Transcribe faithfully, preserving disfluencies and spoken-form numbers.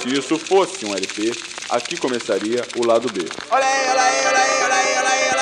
se isso fosse um L P, aqui começaria o lado B. Olha aí, olha aí, olha aí, olha aí, olha aí.